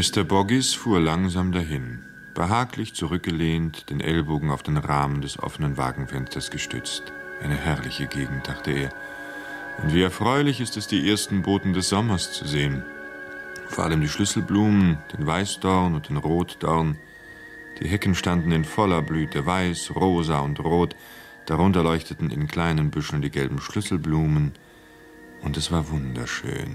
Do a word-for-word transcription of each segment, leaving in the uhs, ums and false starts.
Mister Boggis fuhr langsam dahin, behaglich zurückgelehnt, den Ellbogen auf den Rahmen des offenen Wagenfensters gestützt. Eine herrliche Gegend, dachte er. Und wie erfreulich ist es, die ersten Boten des Sommers zu sehen. Vor allem die Schlüsselblumen, den Weißdorn und den Rotdorn. Die Hecken standen in voller Blüte, weiß, rosa und rot. Darunter leuchteten in kleinen Büscheln die gelben Schlüsselblumen. Und es war wunderschön.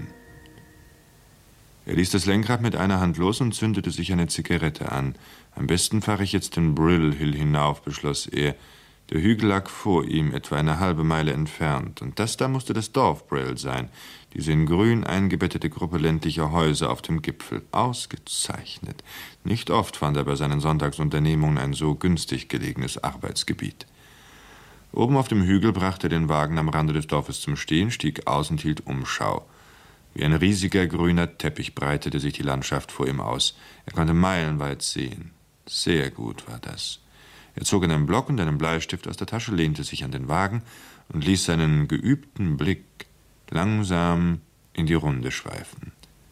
Er ließ das Lenkrad mit einer Hand los und zündete sich eine Zigarette an. Am besten fahre ich jetzt den Brill Hill hinauf, beschloss er. Der Hügel lag vor ihm, etwa eine halbe Meile entfernt. Und das da musste das Dorf Brill sein, diese in grün eingebettete Gruppe ländlicher Häuser auf dem Gipfel. Ausgezeichnet. Nicht oft fand er bei seinen Sonntagsunternehmungen ein so günstig gelegenes Arbeitsgebiet. Oben auf dem Hügel brachte er den Wagen am Rande des Dorfes zum Stehen, stieg aus und hielt Umschau. Wie ein riesiger grüner Teppich breitete sich die Landschaft vor ihm aus. Er konnte meilenweit sehen. Sehr gut war das. Er zog einen Block und einen Bleistift aus der Tasche, lehnte sich an den Wagen und ließ seinen geübten Blick langsam in die Runde schweifen.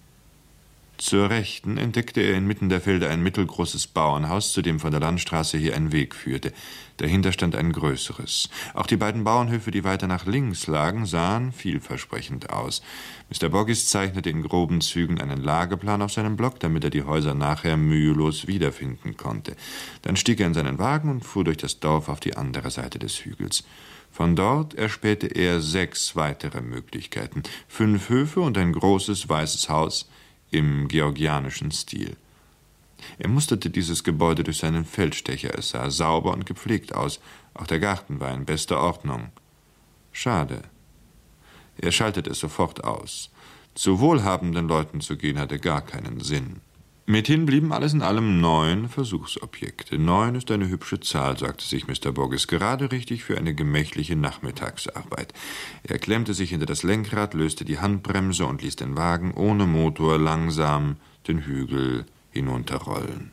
Zur Rechten entdeckte er inmitten der Felder ein mittelgroßes Bauernhaus, zu dem von der Landstraße her ein Weg führte. Dahinter stand ein größeres. Auch die beiden Bauernhöfe, die weiter nach links lagen, sahen vielversprechend aus. Mister Boggis zeichnete in groben Zügen einen Lageplan auf seinem Block, damit er die Häuser nachher mühelos wiederfinden konnte. Dann stieg er in seinen Wagen und fuhr durch das Dorf auf die andere Seite des Hügels. Von dort erspähte er sechs weitere Möglichkeiten. Fünf Höfe und ein großes weißes Haus im georgianischen Stil. Er musterte dieses Gebäude durch seinen Feldstecher. Es sah sauber und gepflegt aus. Auch der Garten war in bester Ordnung. Schade. Er schaltete es sofort aus. Zu wohlhabenden Leuten zu gehen, hatte gar keinen Sinn. Mithin blieben alles in allem neun Versuchsobjekte. Neun ist eine hübsche Zahl, sagte sich Mister Boggis, gerade richtig für eine gemächliche Nachmittagsarbeit. Er klemmte sich hinter das Lenkrad, löste die Handbremse und ließ den Wagen ohne Motor langsam den Hügel hinunterrollen.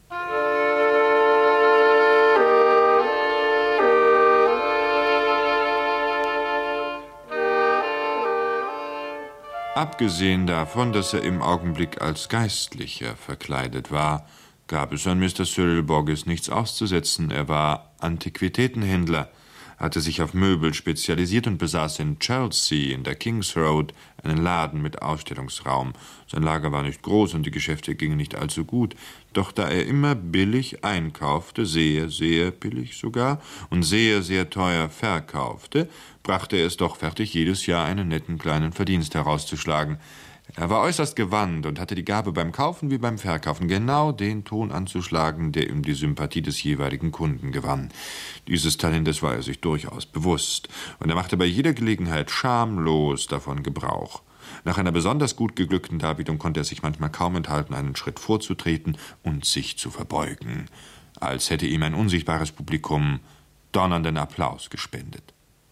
Abgesehen davon, dass er im Augenblick als Geistlicher verkleidet war, gab es an Mister Cyril Boggis nichts auszusetzen. Er war Antiquitätenhändler, hatte sich auf Möbel spezialisiert und besaß in Chelsea, in der King's Road, einen Laden mit Ausstellungsraum. Sein Lager war nicht groß und die Geschäfte gingen nicht allzu gut, doch da er immer billig einkaufte, sehr, sehr billig sogar, und sehr, sehr teuer verkaufte, brachte er es doch fertig, jedes Jahr einen netten kleinen Verdienst herauszuschlagen. Er war äußerst gewandt und hatte die Gabe, beim Kaufen wie beim Verkaufen genau den Ton anzuschlagen, der ihm die Sympathie des jeweiligen Kunden gewann. Dieses Talentes war er sich durchaus bewusst, und er machte bei jeder Gelegenheit schamlos davon Gebrauch. Nach einer besonders gut geglückten Darbietung konnte er sich manchmal kaum enthalten, einen Schritt vorzutreten und sich zu verbeugen, als hätte ihm ein unsichtbares Publikum donnernden Applaus gespendet.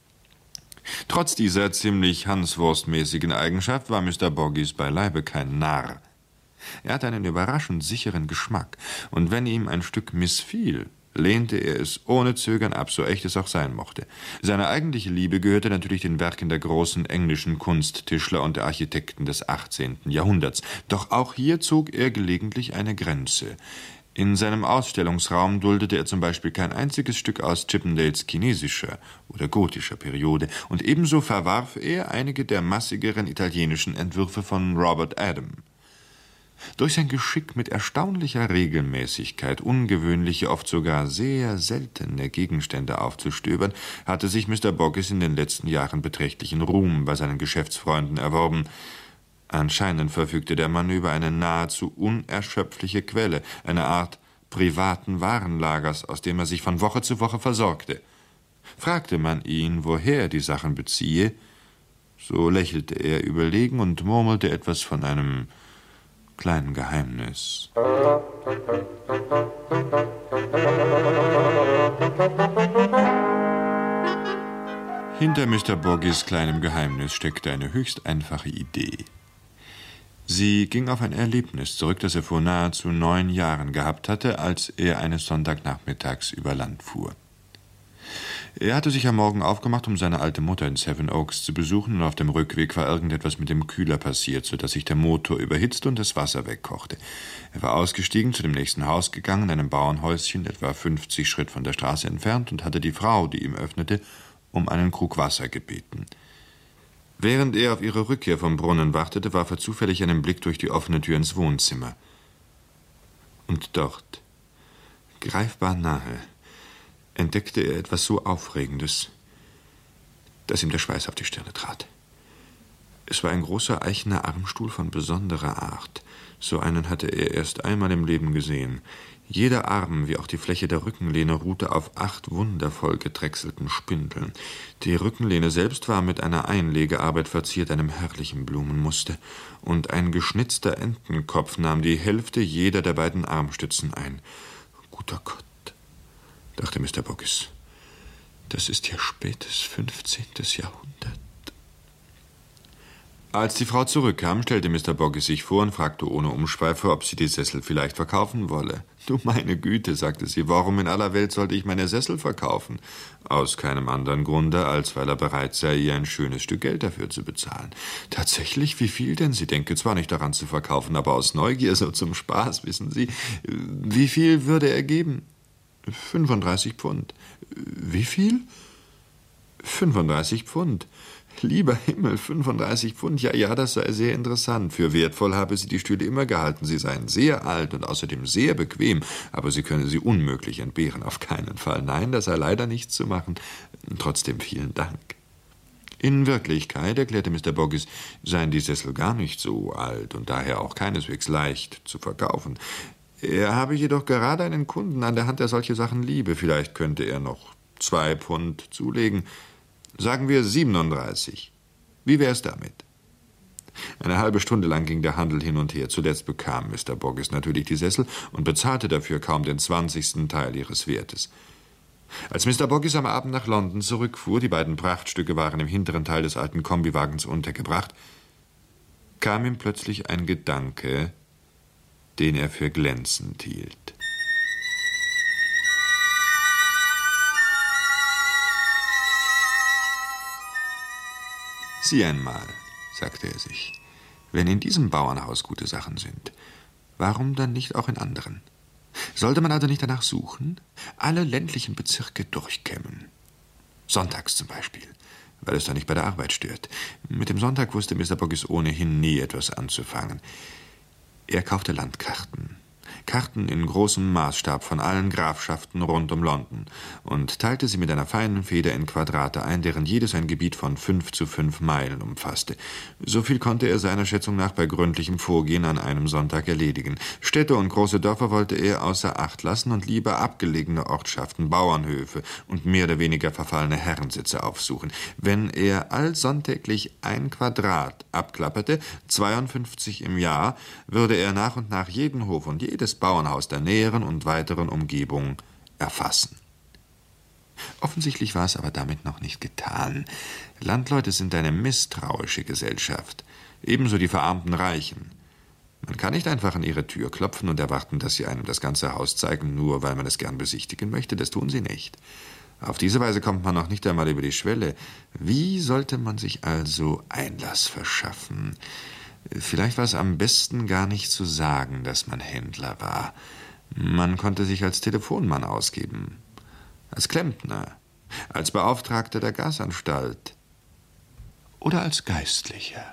Trotz dieser ziemlich hanswurstmäßigen Eigenschaft war Mister Boggis beileibe kein Narr. Er hatte einen überraschend sicheren Geschmack, und wenn ihm ein Stück missfiel, lehnte er es ohne Zögern ab, so echt es auch sein mochte. Seine eigentliche Liebe gehörte natürlich den Werken der großen englischen Kunsttischler und der Architekten des achtzehnten Jahrhunderts. Doch auch hier zog er gelegentlich eine Grenze. In seinem Ausstellungsraum duldete er zum Beispiel kein einziges Stück aus Chippendales chinesischer oder gotischer Periode, und ebenso verwarf er einige der massigeren italienischen Entwürfe von Robert Adam. Durch sein Geschick, mit erstaunlicher Regelmäßigkeit ungewöhnliche, oft sogar sehr seltene Gegenstände aufzustöbern, hatte sich Mister Boggis in den letzten Jahren beträchtlichen Ruhm bei seinen Geschäftsfreunden erworben. Anscheinend verfügte der Mann über eine nahezu unerschöpfliche Quelle, eine Art privaten Warenlagers, aus dem er sich von Woche zu Woche versorgte. Fragte man ihn, woher er die Sachen beziehe, so lächelte er überlegen und murmelte etwas von einem kleinen Geheimnis. Hinter Mister Boggis kleinem Geheimnis steckte eine höchst einfache Idee. Sie ging auf ein Erlebnis zurück, das er vor nahezu neun Jahren gehabt hatte, als er eines Sonntagnachmittags über Land fuhr. Er hatte sich am Morgen aufgemacht, um seine alte Mutter in Seven Oaks zu besuchen, und auf dem Rückweg war irgendetwas mit dem Kühler passiert, sodass sich der Motor überhitzte und das Wasser wegkochte. Er war ausgestiegen, zu dem nächsten Haus gegangen, einem Bauernhäuschen, etwa fünfzig Schritt von der Straße entfernt, und hatte die Frau, die ihm öffnete, um einen Krug Wasser gebeten. Während er auf ihre Rückkehr vom Brunnen wartete, warf er zufällig einen Blick durch die offene Tür ins Wohnzimmer. Und dort, greifbar nahe, entdeckte er etwas so Aufregendes, dass ihm der Schweiß auf die Stirne trat. Es war ein großer eichener Armstuhl von besonderer Art. So einen hatte er erst einmal im Leben gesehen. Jeder Arm, wie auch die Fläche der Rückenlehne, ruhte auf acht wundervoll gedrechselten Spindeln. Die Rückenlehne selbst war mit einer Einlegearbeit verziert, einem herrlichen Blumenmuster, und ein geschnitzter Entenkopf nahm die Hälfte jeder der beiden Armstützen ein. Guter Gott, dachte Mister Boggis, das ist ja spätes fünfzehntes Jahrhundert. Als die Frau zurückkam, stellte Mister Boggis sich vor und fragte ohne Umschweife, ob sie die Sessel vielleicht verkaufen wolle. »Du meine Güte«, sagte sie, »warum in aller Welt sollte ich meine Sessel verkaufen?« Aus keinem anderen Grunde, als weil er bereit sei, ihr ein schönes Stück Geld dafür zu bezahlen. »Tatsächlich, wie viel denn? Sie denke zwar nicht daran zu verkaufen, aber aus Neugier, so zum Spaß, wissen Sie. Wie viel würde er geben?« »fünfunddreißig Pfund.« »Wie viel?« »fünfunddreißig Pfund.« »Lieber Himmel, fünfunddreißig Pfund, ja, ja, das sei sehr interessant. Für wertvoll habe sie die Stühle immer gehalten. Sie seien sehr alt und außerdem sehr bequem, aber sie könne sie unmöglich entbehren, auf keinen Fall. Nein, das sei leider nicht zu machen. Trotzdem vielen Dank.« In Wirklichkeit, erklärte Mister Boggis, seien die Sessel gar nicht so alt und daher auch keineswegs leicht zu verkaufen. Er habe jedoch gerade einen Kunden an der Hand, der solche Sachen liebe. Vielleicht könnte er noch zwei Pfund zulegen. Sagen wir siebenunddreißig. Wie wär's damit? Eine halbe Stunde lang ging der Handel hin und her. Zuletzt bekam Mister Boggis natürlich die Sessel und bezahlte dafür kaum den zwanzigsten Teil ihres Wertes. Als Mister Boggis am Abend nach London zurückfuhr, die beiden Prachtstücke waren im hinteren Teil des alten Kombiwagens untergebracht, kam ihm plötzlich ein Gedanke, den er für glänzend hielt. »Sieh einmal«, sagte er sich, »wenn in diesem Bauernhaus gute Sachen sind, warum dann nicht auch in anderen? Sollte man also nicht danach suchen? Alle ländlichen Bezirke durchkämmen. Sonntags zum Beispiel, weil es da nicht bei der Arbeit stört. Mit dem Sonntag wusste Mister Boggis ohnehin nie etwas anzufangen. Er kaufte Landkarten. Karten in großem Maßstab von allen Grafschaften rund um London und teilte sie mit einer feinen Feder in Quadrate ein, deren jedes ein Gebiet von fünf zu fünf Meilen umfasste. So viel konnte er seiner Schätzung nach bei gründlichem Vorgehen an einem Sonntag erledigen. Städte und große Dörfer wollte er außer Acht lassen und lieber abgelegene Ortschaften, Bauernhöfe und mehr oder weniger verfallene Herrensitze aufsuchen. Wenn er allsonntäglich ein Quadrat abklapperte, zweiundfünfzig im Jahr, würde er nach und nach jeden Hof und jedes Bauernhaus der näheren und weiteren Umgebung erfassen. Offensichtlich war es aber damit noch nicht getan. Landleute sind eine misstrauische Gesellschaft, ebenso die verarmten Reichen. Man kann nicht einfach an ihre Tür klopfen und erwarten, dass sie einem das ganze Haus zeigen, nur weil man es gern besichtigen möchte. Das tun sie nicht. Auf diese Weise kommt man noch nicht einmal über die Schwelle. Wie sollte man sich also Einlass verschaffen? Vielleicht war es am besten, gar nicht zu sagen, dass man Händler war. Man konnte sich als Telefonmann ausgeben, als Klempner, als Beauftragter der Gasanstalt oder als Geistlicher.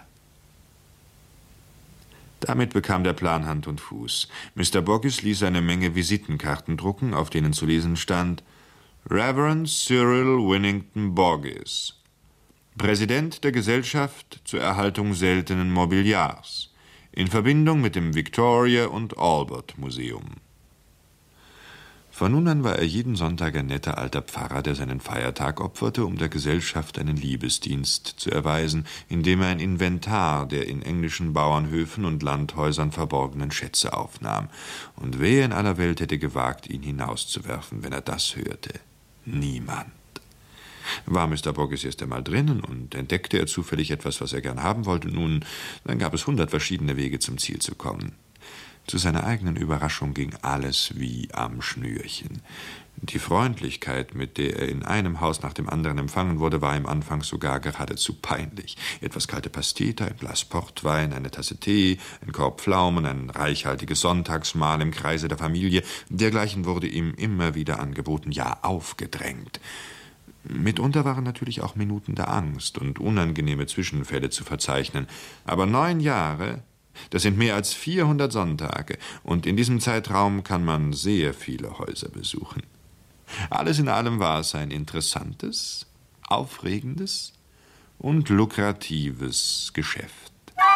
Damit bekam der Plan Hand und Fuß. Mister Boggis ließ eine Menge Visitenkarten drucken, auf denen zu lesen stand: Reverend Cyril Winnington Boggis, Präsident der Gesellschaft zur Erhaltung seltenen Mobiliars, in Verbindung mit dem Victoria und Albert Museum. Von nun an war er jeden Sonntag ein netter alter Pfarrer, der seinen Feiertag opferte, um der Gesellschaft einen Liebesdienst zu erweisen, indem er ein Inventar der in englischen Bauernhöfen und Landhäusern verborgenen Schätze aufnahm. Und wer in aller Welt hätte gewagt, ihn hinauszuwerfen, wenn er das hörte? Niemand. War Mister Boggis erst einmal drinnen und entdeckte er zufällig etwas, was er gern haben wollte, nun, dann gab es hundert verschiedene Wege, zum Ziel zu kommen. Zu seiner eigenen Überraschung ging alles wie am Schnürchen. Die Freundlichkeit, mit der er in einem Haus nach dem anderen empfangen wurde, war ihm anfangs sogar geradezu peinlich. Etwas kalte Pastete, ein Glas Portwein, eine Tasse Tee, ein Korb Pflaumen, ein reichhaltiges Sonntagsmahl im Kreise der Familie, dergleichen wurde ihm immer wieder angeboten, ja aufgedrängt. Mitunter waren natürlich auch Minuten der Angst und unangenehme Zwischenfälle zu verzeichnen. Aber neun Jahre, das sind mehr als vierhundert Sonntage, und in diesem Zeitraum kann man sehr viele Häuser besuchen. Alles in allem war es ein interessantes, aufregendes und lukratives Geschäft.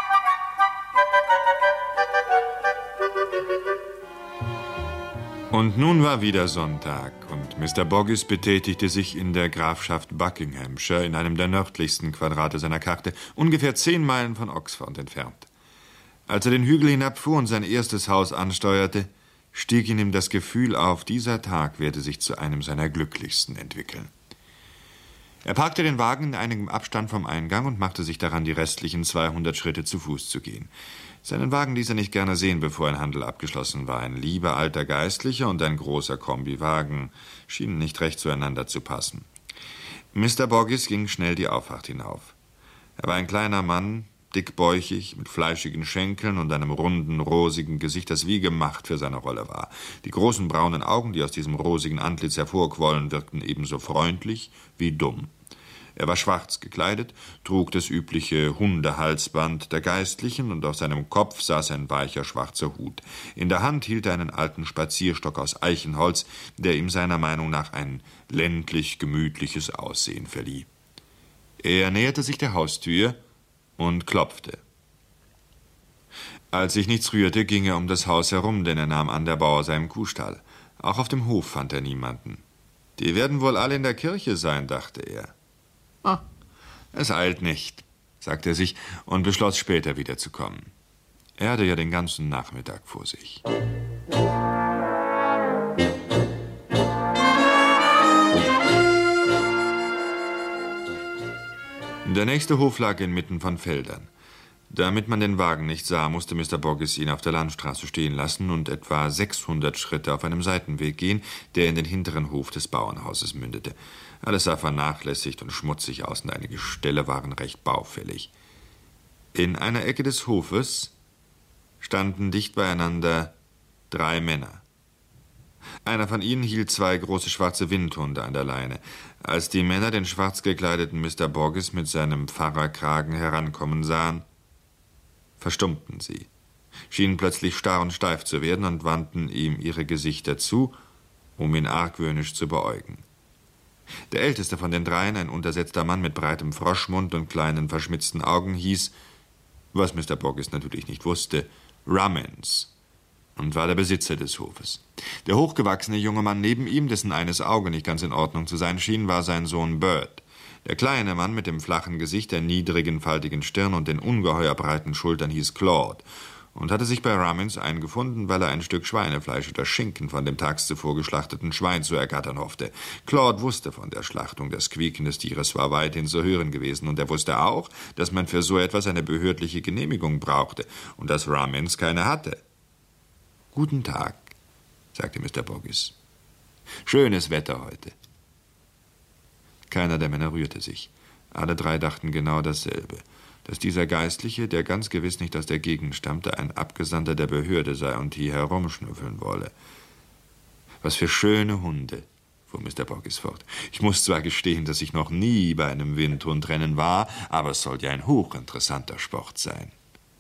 Und nun war wieder Sonntag, und Mister Boggis betätigte sich in der Grafschaft Buckinghamshire, in einem der nördlichsten Quadrate seiner Karte, ungefähr zehn Meilen von Oxford entfernt. Als er den Hügel hinabfuhr und sein erstes Haus ansteuerte, stieg in ihm das Gefühl auf, dieser Tag werde sich zu einem seiner glücklichsten entwickeln. Er parkte den Wagen in einigem Abstand vom Eingang und machte sich daran, die restlichen zweihundert Schritte zu Fuß zu gehen. Seinen Wagen ließ er nicht gerne sehen, bevor ein Handel abgeschlossen war. Ein lieber alter Geistlicher und ein großer Kombiwagen schienen nicht recht zueinander zu passen. Mister Boggis ging schnell die Auffahrt hinauf. Er war ein kleiner Mann, dickbäuchig, mit fleischigen Schenkeln und einem runden, rosigen Gesicht, das wie gemacht für seine Rolle war. Die großen braunen Augen, die aus diesem rosigen Antlitz hervorquollen, wirkten ebenso freundlich wie dumm. Er war schwarz gekleidet, trug das übliche Hundehalsband der Geistlichen, und auf seinem Kopf saß ein weicher schwarzer Hut. In der Hand hielt er einen alten Spazierstock aus Eichenholz, der ihm seiner Meinung nach ein ländlich gemütliches Aussehen verlieh. Er näherte sich der Haustür und klopfte. Als sich nichts rührte, ging er um das Haus herum, denn er nahm an, der Bauer sei im Kuhstall. Auch auf dem Hof fand er niemanden. Die werden wohl alle in der Kirche sein, dachte er. Ah, es eilt nicht, sagte er sich und beschloss, später wiederzukommen. Er hatte ja den ganzen Nachmittag vor sich. Der nächste Hof lag inmitten von Feldern. Damit man den Wagen nicht sah, musste Mister Boggis ihn auf der Landstraße stehen lassen und etwa sechshundert Schritte auf einem Seitenweg gehen, der in den hinteren Hof des Bauernhauses mündete. Alles sah vernachlässigt und schmutzig aus, und einige Ställe waren recht baufällig. In einer Ecke des Hofes standen dicht beieinander drei Männer. Einer von ihnen hielt zwei große schwarze Windhunde an der Leine. Als die Männer den schwarz gekleideten Mister Boggis mit seinem Pfarrerkragen herankommen sahen, verstummten sie, schienen plötzlich starr und steif zu werden und wandten ihm ihre Gesichter zu, um ihn argwöhnisch zu beäugen. Der älteste von den dreien, ein untersetzter Mann mit breitem Froschmund und kleinen verschmitzten Augen, hieß, was Mister Boggis natürlich nicht wusste, Rummins, und war der Besitzer des Hofes. Der hochgewachsene junge Mann neben ihm, dessen eines Auge nicht ganz in Ordnung zu sein schien, war sein Sohn Bird. Der kleine Mann mit dem flachen Gesicht, der niedrigen, faltigen Stirn und den ungeheuer breiten Schultern hieß Claude und hatte sich bei Rummins eingefunden, weil er ein Stück Schweinefleisch oder Schinken von dem tags zuvor geschlachteten Schwein zu ergattern hoffte. Claude wusste von der Schlachtung, das Quieken des Tieres war weithin zu hören gewesen, und er wusste auch, dass man für so etwas eine behördliche Genehmigung brauchte und dass Rummins keine hatte. »Guten Tag«, sagte Mister Boggis. »Schönes Wetter heute.« Keiner der Männer rührte sich. Alle drei dachten genau dasselbe, dass dieser Geistliche, der ganz gewiss nicht aus der Gegend stammte, ein Abgesandter der Behörde sei und hier herumschnüffeln wolle. »Was für schöne Hunde«, fuhr Mister Boggis fort. »Ich muss zwar gestehen, dass ich noch nie bei einem Windhundrennen war, aber es soll ja ein hochinteressanter Sport sein.«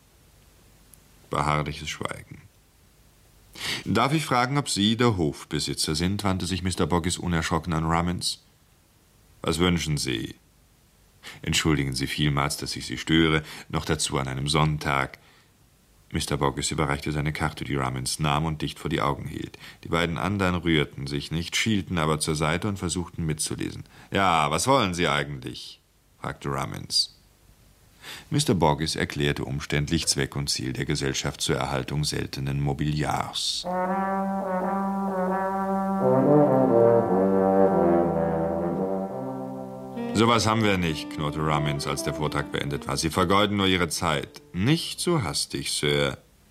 Beharrliches Schweigen. »Darf ich fragen, ob Sie der Hofbesitzer sind?« wandte sich Mister Boggis unerschrocken an Rummins. »Was wünschen Sie?« »Entschuldigen Sie vielmals, dass ich Sie störe, noch dazu an einem Sonntag.« Mister Boggis überreichte seine Karte, die Rummins nahm und dicht vor die Augen hielt. Die beiden anderen rührten sich nicht, schielten aber zur Seite und versuchten mitzulesen. »Ja, was wollen Sie eigentlich?« fragte Rummins. Mister Boggis erklärte umständlich Zweck und Ziel der Gesellschaft zur Erhaltung seltenen Mobiliars. »Sowas haben wir nicht«, knurrte Rummins, als der Vortrag beendet war. »Sie vergeuden nur Ihre Zeit.« »Nicht so hastig, Sir«,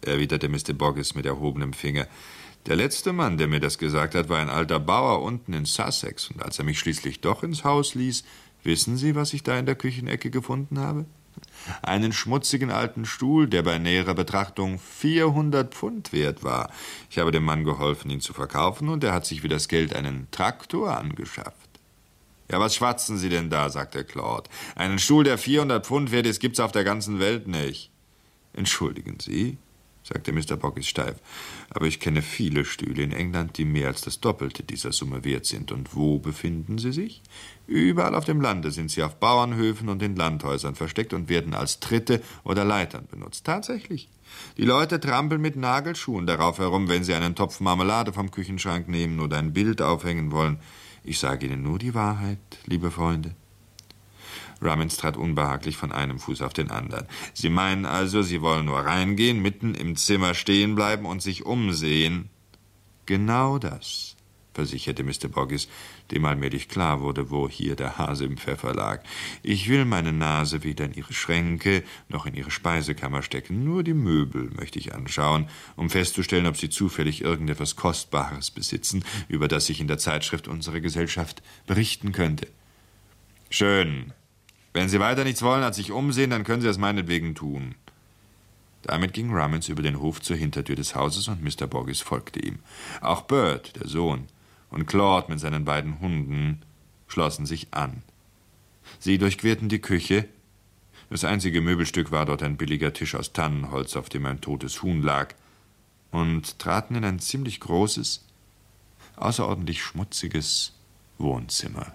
erwiderte Mister Boggis mit erhobenem Finger. »Der letzte Mann, der mir das gesagt hat, war ein alter Bauer unten in Sussex. Und als er mich schließlich doch ins Haus ließ, wissen Sie, was ich da in der Küchenecke gefunden habe? Einen schmutzigen alten Stuhl, der bei näherer Betrachtung vierhundert Pfund wert war. Ich habe dem Mann geholfen, ihn zu verkaufen, und er hat sich für das Geld einen Traktor angeschafft.« »Ja, was schwatzen Sie denn da?« sagte Claude. »Einen Stuhl, der vierhundert Pfund wert ist, gibt's auf der ganzen Welt nicht.« »Entschuldigen Sie«, sagte Mister Boggis steif, »aber ich kenne viele Stühle in England, die mehr als das Doppelte dieser Summe wert sind. Und wo befinden sie sich? Überall auf dem Lande sind sie auf Bauernhöfen und in Landhäusern versteckt und werden als Tritte oder Leitern benutzt. Tatsächlich. Die Leute trampeln mit Nagelschuhen darauf herum, wenn sie einen Topf Marmelade vom Küchenschrank nehmen oder ein Bild aufhängen wollen. Ich sage Ihnen nur die Wahrheit, liebe Freunde.« Rummins trat unbehaglich von einem Fuß auf den anderen. »Sie meinen also, Sie wollen nur reingehen, mitten im Zimmer stehen bleiben und sich umsehen?« »Genau das«, versicherte Mister Boggis, dem allmählich klar wurde, wo hier der Hase im Pfeffer lag. »Ich will meine Nase weder in Ihre Schränke noch in Ihre Speisekammer stecken. Nur die Möbel möchte ich anschauen, um festzustellen, ob Sie zufällig irgendetwas Kostbares besitzen, über das ich in der Zeitschrift unserer Gesellschaft berichten könnte.« »Schön. Wenn Sie weiter nichts wollen als sich umsehen, dann können Sie es meinetwegen tun.« Damit ging Rummins über den Hof zur Hintertür des Hauses, und Mister Boggis folgte ihm. Auch Bert, der Sohn, und Claude mit seinen beiden Hunden schlossen sich an. Sie durchquerten die Küche. Das einzige Möbelstück war dort ein billiger Tisch aus Tannenholz, auf dem ein totes Huhn lag, und traten in ein ziemlich großes, außerordentlich schmutziges Wohnzimmer.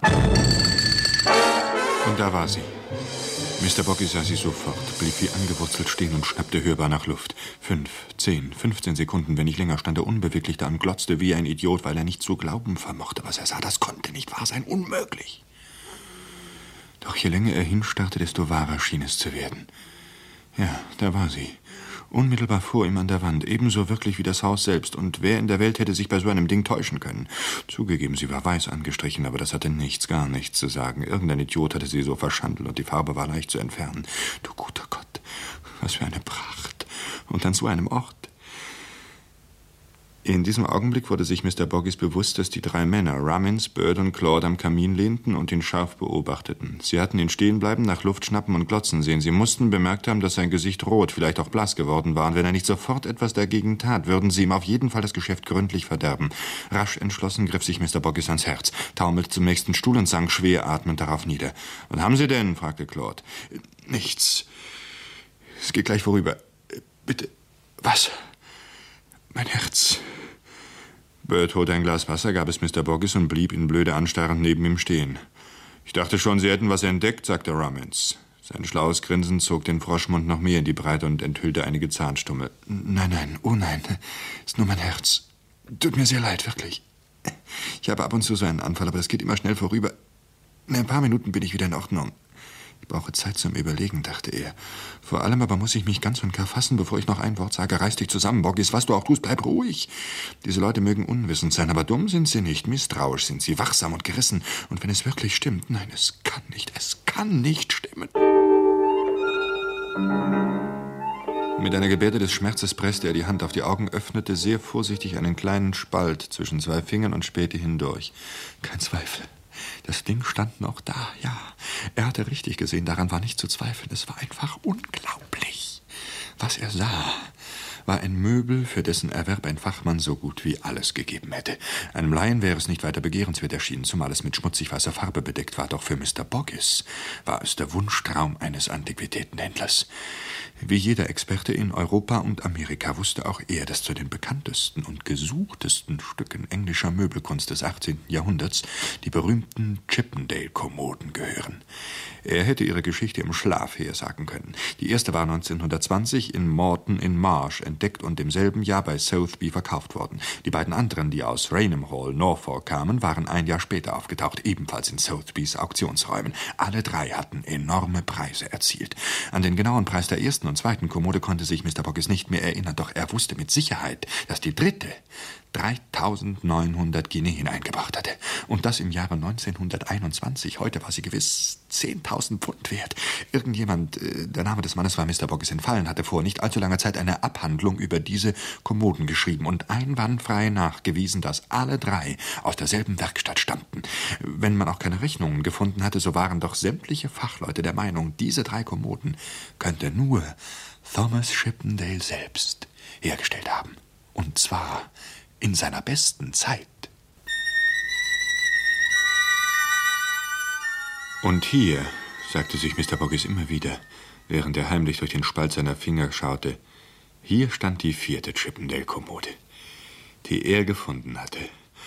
Und da war sie. Mister Boggis sah sie sofort, blieb wie angewurzelt stehen und schnappte hörbar nach Luft. Fünf, zehn, fünfzehn Sekunden, wenn nicht länger, stand er unbeweglich da und glotzte wie ein Idiot, weil er nicht zu glauben vermochte, was er sah. Das konnte nicht wahr sein, unmöglich. Doch je länger er hinstarrte, desto wahrer schien es zu werden. Ja, da war sie. Unmittelbar vor ihm an der Wand, ebenso wirklich wie das Haus selbst. Und wer in der Welt hätte sich bei so einem Ding täuschen können? Zugegeben, sie war weiß angestrichen, aber das hatte nichts, gar nichts zu sagen. Irgendein Idiot hatte sie so verschandelt, und die Farbe war leicht zu entfernen. Du guter Gott, was für eine Pracht. Und an so einem Ort. In diesem Augenblick wurde sich Mister Boggis bewusst, dass die drei Männer, Rummins, Bert und Claude, am Kamin lehnten und ihn scharf beobachteten. Sie hatten ihn stehen bleiben, nach Luft schnappen und glotzen sehen. Sie mussten bemerkt haben, dass sein Gesicht rot, vielleicht auch blass geworden war. Und wenn er nicht sofort etwas dagegen tat, würden sie ihm auf jeden Fall das Geschäft gründlich verderben. Rasch entschlossen griff sich Mister Boggis ans Herz, taumelte zum nächsten Stuhl und sank schwer atmend darauf nieder. »Was haben Sie denn?« fragte Claude. »Nichts. Es geht gleich vorüber. Bitte. Was? Mein Herz.« Bert holte ein Glas Wasser, gab es Mister Boggis und blieb ihn blöde anstarrend neben ihm stehen. »Ich dachte schon, Sie hätten was entdeckt«, sagte Rummins. Sein schlaues Grinsen zog den Froschmund noch mehr in die Breite und enthüllte einige Zahnstummel. »Nein, nein, oh nein, ist nur mein Herz. Tut mir sehr leid, wirklich. Ich habe ab und zu so einen Anfall, aber das geht immer schnell vorüber. In ein paar Minuten bin ich wieder in Ordnung. Ich brauche Zeit zum Überlegen«, dachte er. »Vor allem aber muss ich mich ganz und gar fassen, bevor ich noch ein Wort sage. Reiß dich zusammen, Boggis, was du auch tust, bleib ruhig. Diese Leute mögen unwissend sein, aber dumm sind sie nicht, misstrauisch sind sie, wachsam und gerissen. Und wenn es wirklich stimmt, nein, es kann nicht, es kann nicht stimmen.« Mit einer Gebärde des Schmerzes presste er die Hand auf die Augen, öffnete sehr vorsichtig einen kleinen Spalt zwischen zwei Fingern und spähte hindurch. Kein Zweifel. Das Ding stand noch da, ja. Er hatte richtig gesehen, daran war nicht zu zweifeln. Es war einfach unglaublich. Was er sah, war ein Möbel, für dessen Erwerb ein Fachmann so gut wie alles gegeben hätte. Einem Laien wäre es nicht weiter begehrenswert erschienen, zumal es mit schmutzig weißer Farbe bedeckt war. Doch für Mister Boggis war es der Wunschtraum eines Antiquitätenhändlers. Wie jeder Experte in Europa und Amerika wusste auch er, dass zu den bekanntesten und gesuchtesten Stücken englischer Möbelkunst des achtzehnten Jahrhunderts die berühmten Chippendale-Kommoden gehören. Er hätte ihre Geschichte im Schlaf hersagen können. Die erste war neunzehnhundertzwanzig in Morton in Marsh entdeckt und im selben Jahr bei Sotheby verkauft worden. Die beiden anderen, die aus Rainham Hall, Norfolk kamen, waren ein Jahr später aufgetaucht, ebenfalls in Sothebys Auktionsräumen. Alle drei hatten enorme Preise erzielt. An den genauen Preis der ersten und zweiten Kommode konnte sich Mister Boggis nicht mehr erinnern, doch er wusste mit Sicherheit, dass die dritte dreitausendneunhundert Guineen eingebracht hatte. Und das im Jahre neunzehnhunderteinundzwanzig. Heute war sie gewiss zehntausend Pfund wert. Irgendjemand, äh, der Name des Mannes war Mister Boggis entfallen, hatte vor nicht allzu langer Zeit eine Abhandlung über diese Kommoden geschrieben und einwandfrei nachgewiesen, dass alle drei aus derselben Werkstatt stammten. Wenn man auch keine Rechnungen gefunden hatte, so waren doch sämtliche Fachleute der Meinung, diese drei Kommoden könnte nur Thomas Chippendale selbst hergestellt haben. Und zwar in seiner besten Zeit. Und hier, sagte sich Mister Boggis immer wieder, während er heimlich durch den Spalt seiner Finger schaute, hier stand die vierte Chippendale-Kommode, die er gefunden hatte.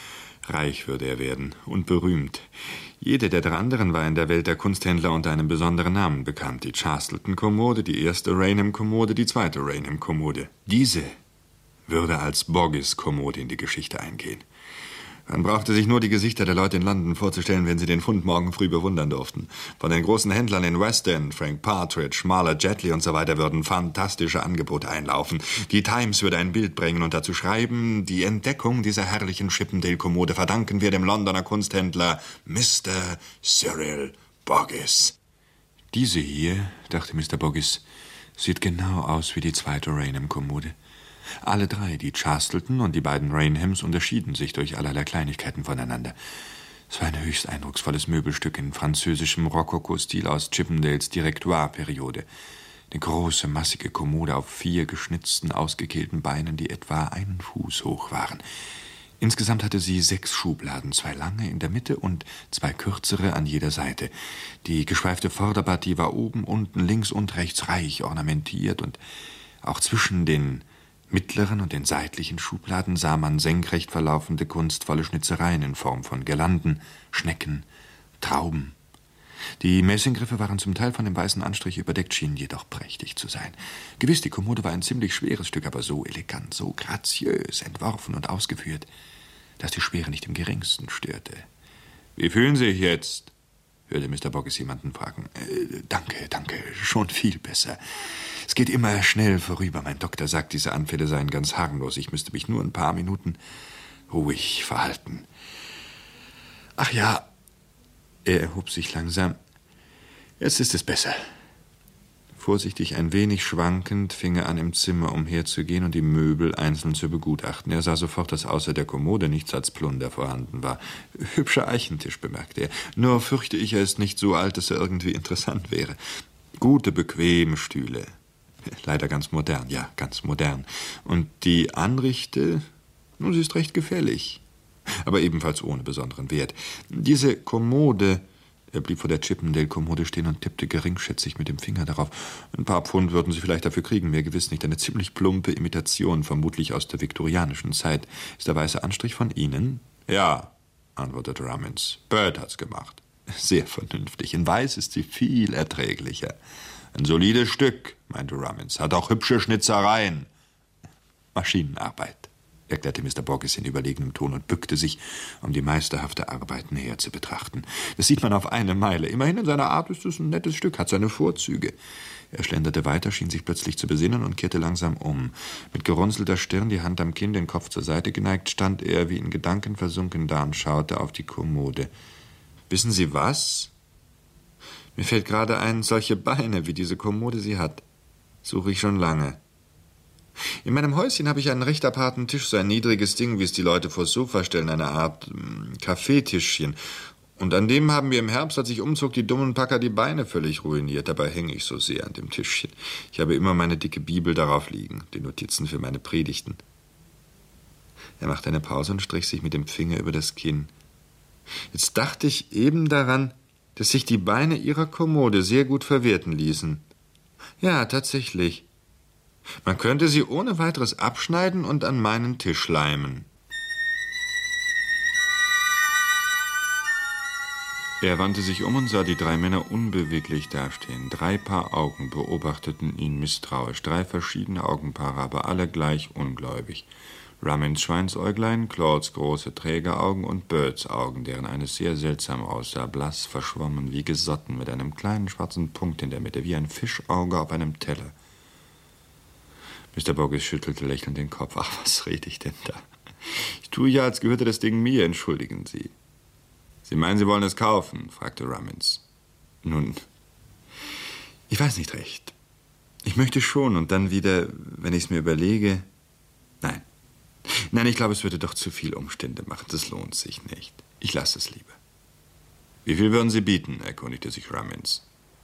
Reich würde er werden und berühmt. Jede der drei anderen war in der Welt der Kunsthändler unter einem besonderen Namen bekannt. Die Chastleton-Kommode, die erste Rainham-Kommode, die zweite Rainham-Kommode. Diese würde als Boggis-Kommode in die Geschichte eingehen. Man brauchte sich nur die Gesichter der Leute in London vorzustellen, wenn sie den Fund morgen früh bewundern durften. Von den großen Händlern in West End, Frank Partridge, Marla Jetley und so weiter, würden fantastische Angebote einlaufen. Die Times würde ein Bild bringen und dazu schreiben, die Entdeckung dieser herrlichen Chippendale-Kommode verdanken wir dem Londoner Kunsthändler Mister Cyril Boggis. Diese hier, dachte Mister Boggis, sieht genau aus wie die zweite Rainham-Kommode. Alle drei, die Chastleton und die beiden Rainhams, unterschieden sich durch allerlei Kleinigkeiten voneinander. Es war ein höchst eindrucksvolles Möbelstück in französischem Rokoko-Stil aus Chippendales Direktoire-Periode. Eine große, massige Kommode auf vier geschnitzten, ausgekehlten Beinen, die etwa einen Fuß hoch waren. Insgesamt hatte sie sechs Schubladen, zwei lange in der Mitte und zwei kürzere an jeder Seite. Die geschweifte Vorderpartie war oben, unten, links und rechts reich ornamentiert, und auch zwischen den mittleren und den seitlichen Schubladen sah man senkrecht verlaufende kunstvolle Schnitzereien in Form von Girlanden, Schnecken, Trauben. Die Messinggriffe waren zum Teil von dem weißen Anstrich überdeckt, schienen jedoch prächtig zu sein. Gewiss, die Kommode war ein ziemlich schweres Stück, aber so elegant, so graziös entworfen und ausgeführt, dass die Schwere nicht im geringsten störte. »Wie fühlen Sie sich jetzt?« hörte Mister Boggis jemanden fragen. Äh, danke, danke, schon viel besser. Es geht immer schnell vorüber. Mein Doktor sagt, diese Anfälle seien ganz harmlos. Ich müsste mich nur ein paar Minuten ruhig verhalten. Ach ja, er erhob sich langsam. Jetzt ist es besser. Vorsichtig, ein wenig schwankend, fing er an, im Zimmer umherzugehen und die Möbel einzeln zu begutachten. Er sah sofort, dass außer der Kommode nichts als Plunder vorhanden war. Hübscher Eichentisch, bemerkte er. Nur fürchte ich, er ist nicht so alt, dass er irgendwie interessant wäre. Gute, bequeme Stühle. Leider ganz modern, ja, ganz modern. Und die Anrichte, nun, sie ist recht gefällig, aber ebenfalls ohne besonderen Wert. Diese Kommode. Er blieb vor der Chippendale-Kommode stehen und tippte geringschätzig mit dem Finger darauf. Ein paar Pfund würden Sie vielleicht dafür kriegen, mehr gewiss nicht. Eine ziemlich plumpe Imitation, vermutlich aus der viktorianischen Zeit. Ist der weiße Anstrich von Ihnen? Ja, antwortete Rummins. Bird hat's gemacht. Sehr vernünftig. In Weiß ist sie viel erträglicher. Ein solides Stück, meinte Rummins. Hat auch hübsche Schnitzereien. Maschinenarbeit, erklärte Mister Boggis in überlegenem Ton und bückte sich, um die meisterhafte Arbeit näher zu betrachten. Das sieht man auf eine Meile. Immerhin in seiner Art ist es ein nettes Stück, hat seine Vorzüge. Er schlenderte weiter, schien sich plötzlich zu besinnen und kehrte langsam um. Mit gerunzelter Stirn, die Hand am Kinn, den Kopf zur Seite geneigt, stand er wie in Gedanken versunken da und schaute auf die Kommode. »Wissen Sie was? Mir fällt gerade ein, solche Beine, wie diese Kommode sie hat, suche ich schon lange. In meinem Häuschen habe ich einen recht aparten Tisch, so ein niedriges Ding, wie es die Leute vors Sofa stellen, eine Art ähm, Kaffeetischchen. Und an dem haben wir im Herbst, als ich umzog, die dummen Packer die Beine völlig ruiniert. Dabei hänge ich so sehr an dem Tischchen. Ich habe immer meine dicke Bibel darauf liegen, die Notizen für meine Predigten.« Er machte eine Pause und strich sich mit dem Finger über das Kinn. »Jetzt dachte ich eben daran, dass sich die Beine Ihrer Kommode sehr gut verwerten ließen. Ja, tatsächlich. Man könnte sie ohne weiteres abschneiden und an meinen Tisch leimen.« Er wandte sich um und sah die drei Männer unbeweglich dastehen. Drei Paar Augen beobachteten ihn misstrauisch. Drei verschiedene Augenpaare, aber alle gleich ungläubig. Rummins Schweinsäuglein, Claudes große Trägeraugen und Birds Augen, deren eines sehr seltsam aussah, blass, verschwommen, wie gesotten, mit einem kleinen schwarzen Punkt in der Mitte, wie ein Fischauge auf einem Teller. Mister Boggis schüttelte lächelnd den Kopf. »Ach, was rede ich denn da? Ich tue ja, als gehörte das Ding mir, entschuldigen Sie.« »Sie meinen, Sie wollen es kaufen?« fragte Rummins. Nun, ich weiß nicht recht. Ich möchte schon und dann wieder, wenn ich es mir überlege... Nein. Nein, ich glaube, es würde doch zu viel Umstände machen. Das lohnt sich nicht. Ich lasse es lieber. Wie viel würden Sie bieten, erkundigte sich Rammins.